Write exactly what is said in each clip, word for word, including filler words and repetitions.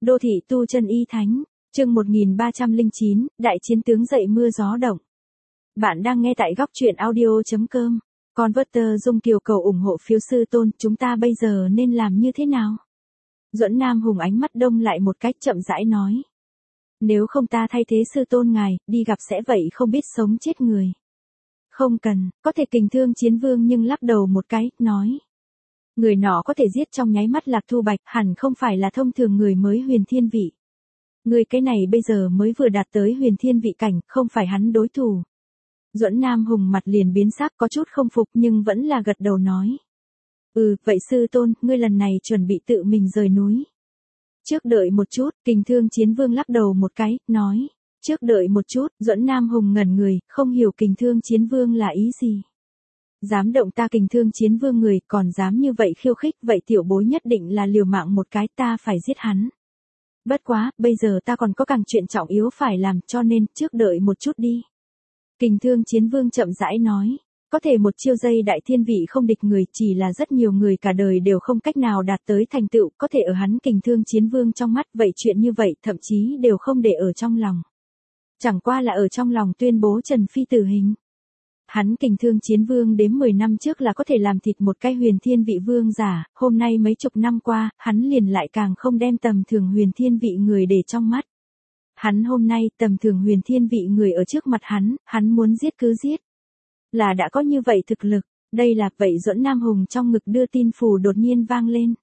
Đô thị tu chân y thánh, chương một nghìn ba trăm lẻ chín, đại chiến tướng dậy mưa gió động. Bạn đang nghe tại góc truyện audio chấm com. Converter Dung Kiều cầu ủng hộ phiếu sư tôn, chúng ta bây giờ nên làm như thế nào? Duẫn Nam Hùng ánh mắt đông lại một cách chậm rãi nói. Nếu không ta thay thế sư tôn ngài, đi gặp sẽ vậy không biết sống chết người. Không cần, có thể kình thương chiến vương nhưng lắc đầu một cái, nói. Người nọ có thể giết trong nháy mắt Lạc Thu Bạch, hẳn không phải là thông thường người mới huyền thiên vị. Người cái này bây giờ mới vừa đạt tới huyền thiên vị cảnh, không phải hắn đối thủ. Duẫn Nam Hùng mặt liền biến sắc, có chút không phục nhưng vẫn là gật đầu nói. Ừ, vậy sư tôn, ngươi lần này chuẩn bị tự mình rời núi. Trước đợi một chút, kình thương chiến vương lắc đầu một cái, nói. Trước đợi một chút, Duẫn Nam Hùng ngẩn người, không hiểu kình thương chiến vương là ý gì. Dám động ta kình thương chiến vương người, còn dám như vậy khiêu khích, vậy tiểu bối nhất định là liều mạng một cái, ta phải giết hắn. Bất quá, bây giờ ta còn có càng chuyện trọng yếu phải làm, cho nên, trước đợi một chút đi. Kình thương chiến vương chậm rãi nói, có thể một chiêu giây đại thiên vị không địch người, chỉ là rất nhiều người cả đời đều không cách nào đạt tới thành tựu, có thể ở hắn kình thương chiến vương trong mắt, vậy chuyện như vậy thậm chí đều không để ở trong lòng. Chẳng qua là ở trong lòng tuyên bố Trần Phi tử hình. Hắn kình thương chiến vương đếm mười năm trước là có thể làm thịt một cái huyền thiên vị vương giả, hôm nay mấy chục năm qua, hắn liền lại càng không đem tầm thường huyền thiên vị người để trong mắt. Hắn hôm nay tầm thường huyền thiên vị người ở trước mặt hắn, hắn muốn giết cứ giết. Là đã có như vậy thực lực, đây là vậy. Duẫn Nam Hùng trong ngực đưa tin phù đột nhiên vang lên.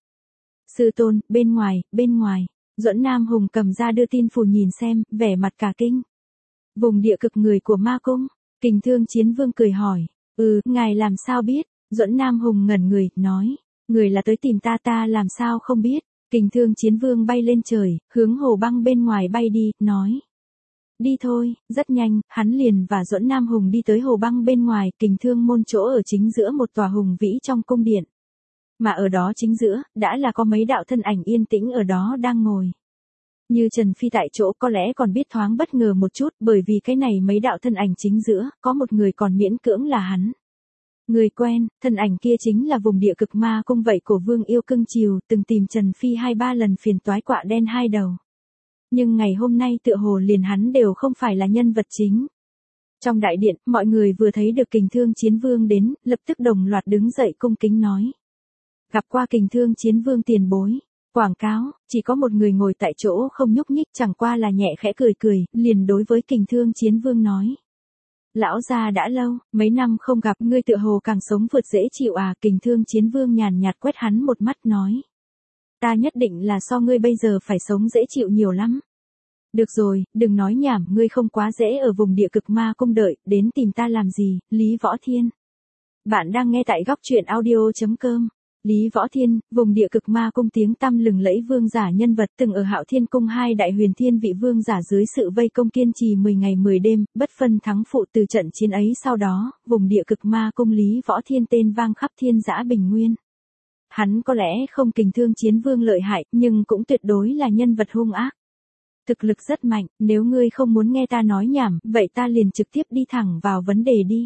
Sư tôn, bên ngoài, bên ngoài, Duẫn Nam Hùng cầm ra đưa tin phù nhìn xem, vẻ mặt cả kinh. Vùng địa cực người của ma cung. Kình thương chiến vương cười hỏi, ừ, ngài làm sao biết? Duẫn Nam Hùng ngẩn người, nói, người là tới tìm ta ta làm sao không biết? Kình thương chiến vương bay lên trời, hướng hồ băng bên ngoài bay đi, nói. Đi thôi, rất nhanh, hắn liền và Duẫn Nam Hùng đi tới hồ băng bên ngoài, kình thương môn chỗ ở chính giữa một tòa hùng vĩ trong cung điện. Mà ở đó chính giữa, đã là có mấy đạo thân ảnh yên tĩnh ở đó đang ngồi. Như Trần Phi tại chỗ có lẽ còn biết thoáng bất ngờ một chút, bởi vì cái này mấy đạo thân ảnh chính giữa, có một người còn miễn cưỡng là hắn. Người quen, thân ảnh kia chính là vùng địa cực ma cung vậy của Vương Yêu cưng chiều, từng tìm Trần Phi hai ba lần phiền toái quạ đen hai đầu. Nhưng ngày hôm nay tựa hồ liền hắn đều không phải là nhân vật chính. Trong đại điện, mọi người vừa thấy được kình thương chiến vương đến, lập tức đồng loạt đứng dậy cung kính nói. Gặp qua kình thương chiến vương tiền bối. Quảng cáo, chỉ có một người ngồi tại chỗ không nhúc nhích, chẳng qua là nhẹ khẽ cười cười, liền đối với kình thương chiến vương nói. Lão gia đã lâu, mấy năm không gặp, ngươi tựa hồ càng sống vượt dễ chịu à? Kình thương chiến vương nhàn nhạt quét hắn một mắt nói. Ta nhất định là so ngươi bây giờ phải sống dễ chịu nhiều lắm. Được rồi, đừng nói nhảm, ngươi không quá dễ ở vùng địa cực ma cung đợi, đến tìm ta làm gì, Lý Võ Thiên. Bạn đang nghe tại góc truyện audio chấm com. Lý Võ Thiên, vùng địa cực ma cung tiếng tăm lừng lẫy vương giả nhân vật từng ở Hạo Thiên cung hai đại huyền thiên vị vương giả dưới sự vây công kiên trì mười ngày mười đêm, bất phân thắng phụ. Từ trận chiến ấy sau đó, vùng địa cực ma cung Lý Võ Thiên tên vang khắp thiên dã bình nguyên. Hắn có lẽ không kình thương chiến vương lợi hại, nhưng cũng tuyệt đối là nhân vật hung ác. Thực lực rất mạnh, nếu ngươi không muốn nghe ta nói nhảm, vậy ta liền trực tiếp đi thẳng vào vấn đề đi.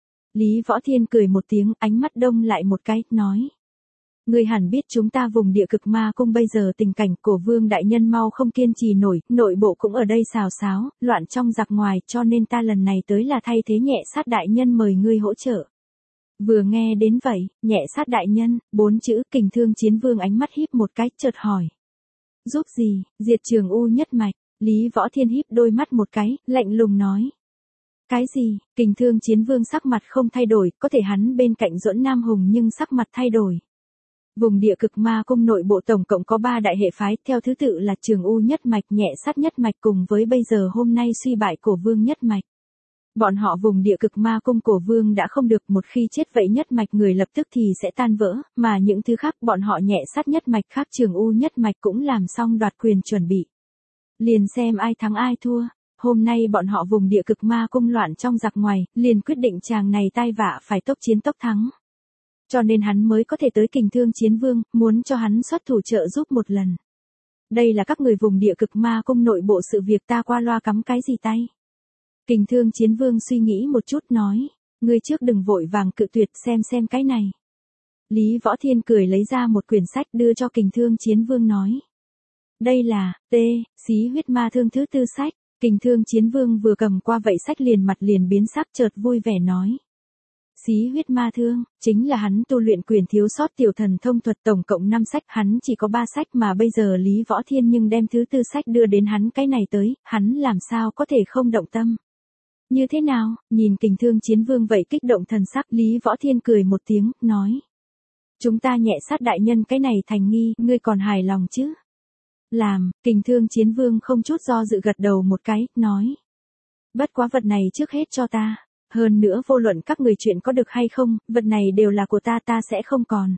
Lý Võ Thiên cười một tiếng, ánh mắt đông lại một cái, nói. Ngươi hẳn biết chúng ta vùng địa cực ma cung bây giờ tình cảnh, của vương đại nhân mau không kiên trì nổi, nội bộ cũng ở đây xào xáo, loạn trong giặc ngoài, cho nên ta lần này tới là thay thế nhẹ sát đại nhân mời ngươi hỗ trợ. Vừa nghe đến vậy, nhẹ sát đại nhân, bốn chữ, kình thương chiến vương ánh mắt híp một cái, chợt hỏi. Giúp gì? Diệt Trường U nhất mạch. Lý Võ Thiên híp đôi mắt một cái, lạnh lùng nói. Cái gì? Kình thương chiến vương sắc mặt không thay đổi, có thể hắn bên cạnh Duẫn Nam Hùng nhưng sắc mặt thay đổi. Vùng địa cực ma cung nội bộ tổng cộng có ba đại hệ phái, theo thứ tự là Trường U nhất mạch, nhẹ sát nhất mạch cùng với bây giờ hôm nay suy bại Cổ Vương nhất mạch. Bọn họ vùng địa cực ma cung Cổ Vương đã không được, một khi chết vậy nhất mạch người lập tức thì sẽ tan vỡ, mà những thứ khác bọn họ nhẹ sát nhất mạch khác Trường U nhất mạch cũng làm xong đoạt quyền chuẩn bị. Liền xem ai thắng ai thua, hôm nay bọn họ vùng địa cực ma cung loạn trong giặc ngoài, liền quyết định chàng này tai vạ phải tốc chiến tốc thắng. Cho nên hắn mới có thể tới kình thương chiến vương, muốn cho hắn xuất thủ trợ giúp một lần. Đây là các người vùng địa cực ma cung nội bộ sự việc, ta qua loa cắm cái gì tay. Kình thương chiến vương suy nghĩ một chút nói, ngươi trước đừng vội vàng cự tuyệt, xem xem cái này. Lý Võ Thiên cười lấy ra một quyển sách đưa cho kình thương chiến vương nói. Đây là, T, xí huyết ma thương thứ tư sách. Kình Thương Chiến Vương vừa cầm qua vậy sách liền mặt liền biến sắc chợt vui vẻ nói. Xí huyết ma thương, chính là hắn tu luyện quyền thiếu sót tiểu thần thông thuật tổng cộng năm sách, hắn chỉ có ba sách mà bây giờ Lý Võ Thiên nhưng đem thứ tư sách đưa đến hắn cái này tới, hắn làm sao có thể không động tâm. Như thế nào, nhìn Kình Thương Chiến Vương vậy kích động thần sắc, Lý Võ Thiên cười một tiếng, nói. Chúng ta nhẹ sát đại nhân cái này thành nghi, ngươi còn hài lòng chứ? Làm, Kình Thương Chiến Vương không chút do dự gật đầu một cái, nói. Bất quá vật này trước hết cho ta, hơn nữa vô luận các người chuyện có được hay không, vật này đều là của ta ta sẽ không còn.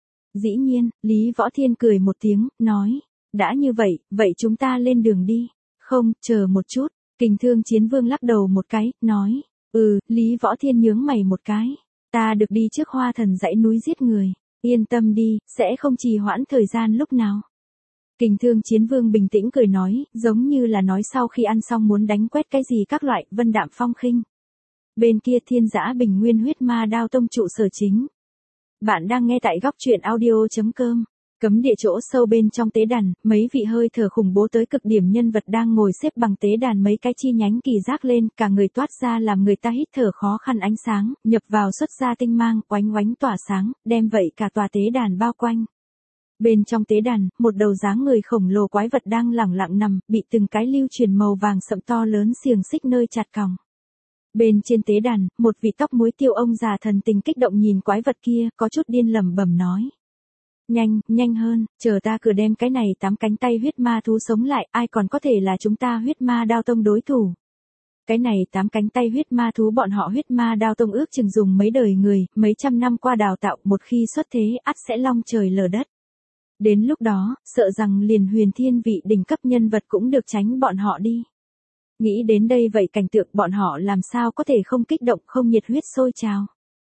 Dĩ nhiên, Lý Võ Thiên cười một tiếng, nói. Đã như vậy, vậy chúng ta lên đường đi. Không, chờ một chút, Kình Thương Chiến Vương lắc đầu một cái, nói. Ừ, Lý Võ Thiên nhướng mày một cái. Ta được đi trước Hoa Thần dãy núi giết người. Yên tâm đi, sẽ không trì hoãn thời gian lúc nào. Kình Thương Chiến Vương bình tĩnh cười nói, giống như là nói sau khi ăn xong muốn đánh quét cái gì các loại, vân đạm phong khinh. Bên kia Thiên Dã Bình Nguyên Huyết Ma Đao Tông trụ sở chính. Bạn đang nghe tại góc truyện audio.com. Cấm địa chỗ sâu bên trong tế đàn, mấy vị hơi thở khủng bố tới cực điểm nhân vật đang ngồi xếp bằng tế đàn mấy cái chi nhánh kỳ giác lên, cả người toát ra làm người ta hít thở khó khăn ánh sáng, nhập vào xuất ra tinh mang, oánh oánh tỏa sáng, đem vậy cả tòa tế đàn bao quanh. Bên trong tế đàn, một đầu dáng người khổng lồ quái vật đang lẳng lặng nằm, bị từng cái lưu truyền màu vàng sậm to lớn xiềng xích nơi chặt còng. Bên trên tế đàn, một vị tóc muối tiêu ông già thần tình kích động nhìn quái vật kia, có chút điên lẩm bẩm nói. Nhanh, nhanh hơn, chờ ta cửa đem cái này tám cánh tay huyết ma thú sống lại, ai còn có thể là chúng ta huyết ma đao tông đối thủ. Cái này tám cánh tay huyết ma thú bọn họ huyết ma đao tông ước chừng dùng mấy đời người, mấy trăm năm qua đào tạo, một khi xuất thế ắt sẽ long trời lở đất. Đến lúc đó, sợ rằng liền huyền thiên vị đỉnh cấp nhân vật cũng được tránh bọn họ đi. Nghĩ đến đây vậy cảnh tượng bọn họ làm sao có thể không kích động không nhiệt huyết sôi trào.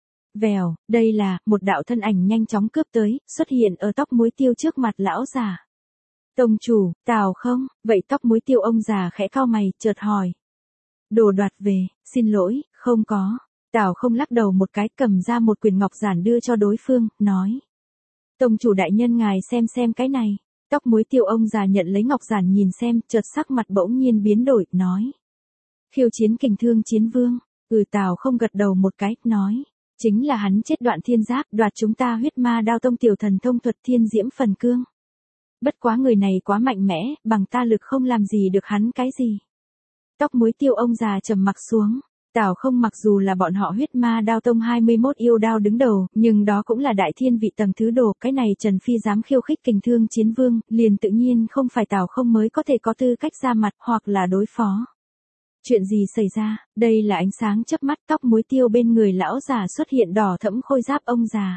Vèo, đây là, một đạo thân ảnh nhanh chóng cướp tới, xuất hiện ở tóc muối tiêu trước mặt lão già. Tông chủ, Tào không, vậy tóc muối tiêu ông già khẽ cau mày, chợt hỏi. Đồ đoạt về, xin lỗi, không có. Tào không lắc đầu một cái cầm ra một quyển ngọc giản đưa cho đối phương, nói. Tông chủ đại nhân ngài xem xem cái này. Tóc muối tiêu ông già nhận lấy ngọc giản nhìn xem, chợt sắc mặt bỗng nhiên biến đổi, nói. Khiêu chiến Kình Thương Chiến Vương, ừ Tào không gật đầu một cái, nói. Chính là hắn chết đoạn thiên giáp, đoạt chúng ta huyết ma đao tông tiểu thần thông thuật thiên diễm phần cương. Bất quá người này quá mạnh mẽ, bằng ta lực không làm gì được hắn cái gì. Tóc muối tiêu ông già trầm mặc xuống. Tào không mặc dù là bọn họ huyết ma đao tông hai mươi mốt yêu đao đứng đầu, nhưng đó cũng là đại thiên vị tầng thứ đồ, cái này Trần Phi dám khiêu khích Kình Thương Chiến Vương, liền tự nhiên không phải Tào không mới có thể có tư cách ra mặt hoặc là đối phó. Chuyện gì xảy ra, đây là ánh sáng chớp mắt tóc muối tiêu bên người lão già xuất hiện đỏ thẫm khôi giáp ông già.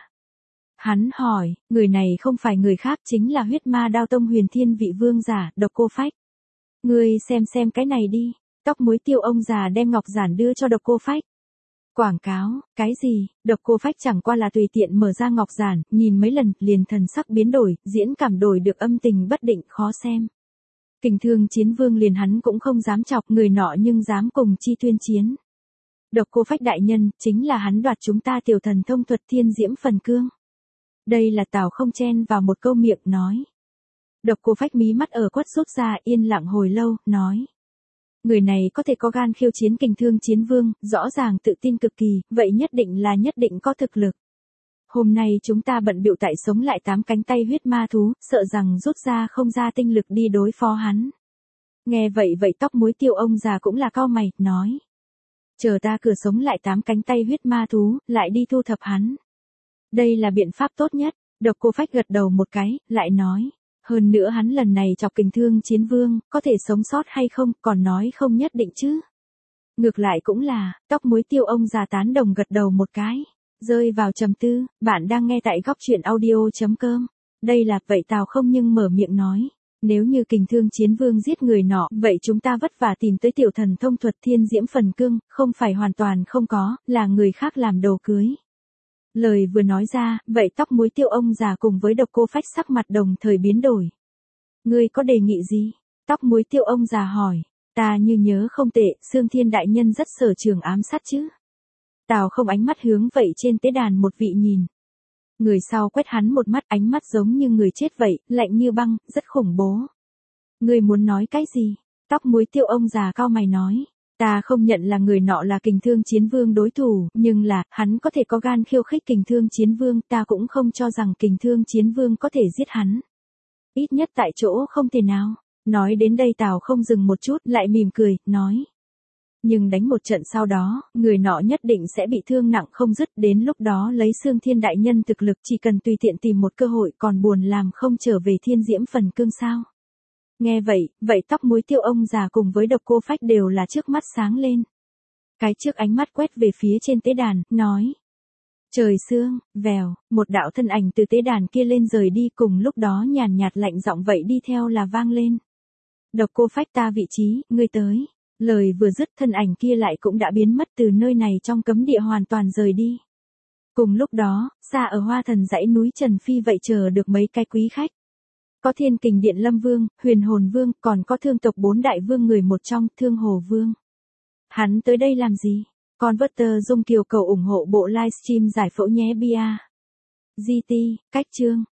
Hắn hỏi, người này không phải người khác chính là huyết ma đao tông huyền thiên vị vương giả, Độc Cô Phách. Ngươi xem xem cái này đi. Tóc muối tiêu ông già đem ngọc giản đưa cho Độc Cô Phách. Quảng cáo, cái gì, Độc Cô Phách chẳng qua là tùy tiện mở ra ngọc giản, nhìn mấy lần, liền thần sắc biến đổi, diễn cảm đổi được âm tình bất định khó xem. Kình Thương Chiến Vương liền hắn cũng không dám chọc người nọ nhưng dám cùng chi tuyên chiến. Độc Cô Phách đại nhân, chính là hắn đoạt chúng ta tiểu thần thông thuật thiên diễm phần cương. Đây là Tào không chen vào một câu miệng nói. Độc Cô Phách mí mắt ở quất rút ra yên lặng hồi lâu, nói. Người này có thể có gan khiêu chiến Kình Thương Chiến Vương, rõ ràng tự tin cực kỳ, vậy nhất định là nhất định có thực lực. Hôm nay chúng ta bận bịu tại sống lại tám cánh tay huyết ma thú, sợ rằng rút ra không ra tinh lực đi đối phó hắn. Nghe vậy vậy tóc muối tiêu ông già cũng là cau mày, nói. Chờ ta cửa sống lại tám cánh tay huyết ma thú, lại đi thu thập hắn. Đây là biện pháp tốt nhất, Độc Cô Phách gật đầu một cái, lại nói. Hơn nữa hắn lần này chọc Kình Thương Chiến Vương, có thể sống sót hay không, còn nói không nhất định chứ. Ngược lại cũng là, tóc muối tiêu ông già tán đồng gật đầu một cái. Rơi vào trầm tư, bạn đang nghe tại góc truyện audio.com. Đây là, vậy Tào không nhưng mở miệng nói. Nếu như Kình Thương Chiến Vương giết người nọ, vậy chúng ta vất vả tìm tới tiểu thần thông thuật thiên diễm phần cương, không phải hoàn toàn không có, là người khác làm đồ cưới. Lời vừa nói ra, vậy tóc muối tiêu ông già cùng với Độc Cô Phách sắc mặt đồng thời biến đổi. Ngươi có đề nghị gì? Tóc muối tiêu ông già hỏi. Ta như nhớ không tệ, Xương Thiên đại nhân rất sở trường ám sát chứ. Tào không ánh mắt hướng vậy trên tế đàn một vị nhìn. Người sau quét hắn một mắt ánh mắt giống như người chết vậy, lạnh như băng, rất khủng bố. Ngươi muốn nói cái gì? Tóc muối tiêu ông già cau mày nói. Ta không nhận là người nọ là Kình Thương Chiến Vương đối thủ, nhưng là, hắn có thể có gan khiêu khích Kình Thương Chiến Vương, ta cũng không cho rằng Kình Thương Chiến Vương có thể giết hắn. Ít nhất tại chỗ không thể nào. Nói đến đây Tào không dừng một chút, lại mỉm cười, nói. Nhưng đánh một trận sau đó, người nọ nhất định sẽ bị thương nặng không dứt, đến lúc đó lấy Xương Thiên đại nhân thực lực chỉ cần tùy tiện tìm một cơ hội còn buồn làm không trở về Thiên Diễm phần cương sao. Nghe vậy, vậy tóc muối tiêu ông già cùng với Độc Cô Phách đều là trước mắt sáng lên. Cái trước ánh mắt quét về phía trên tế đàn, nói. Trời sương, vèo, một đạo thân ảnh từ tế đàn kia lên rời đi, cùng lúc đó nhàn nhạt lạnh giọng vậy đi theo là vang lên. Độc Cô Phách, ta vị trí, ngươi tới. Lời vừa dứt, thân ảnh kia lại cũng đã biến mất từ nơi này trong cấm địa, hoàn toàn rời đi. Cùng lúc đó, xa ở Hoa Thần dãy núi Trần Phi vậy chờ được mấy cái quý khách. Có Thiên Kình Điện Lâm Vương, Huyền Hồn Vương, còn có thương tộc bốn đại vương người một trong, Thương Hồ Vương. Hắn tới đây làm gì? Converter Dung Kiều cầu ủng hộ bộ livestream giải phẫu nhé bia. giê tê, cách chương.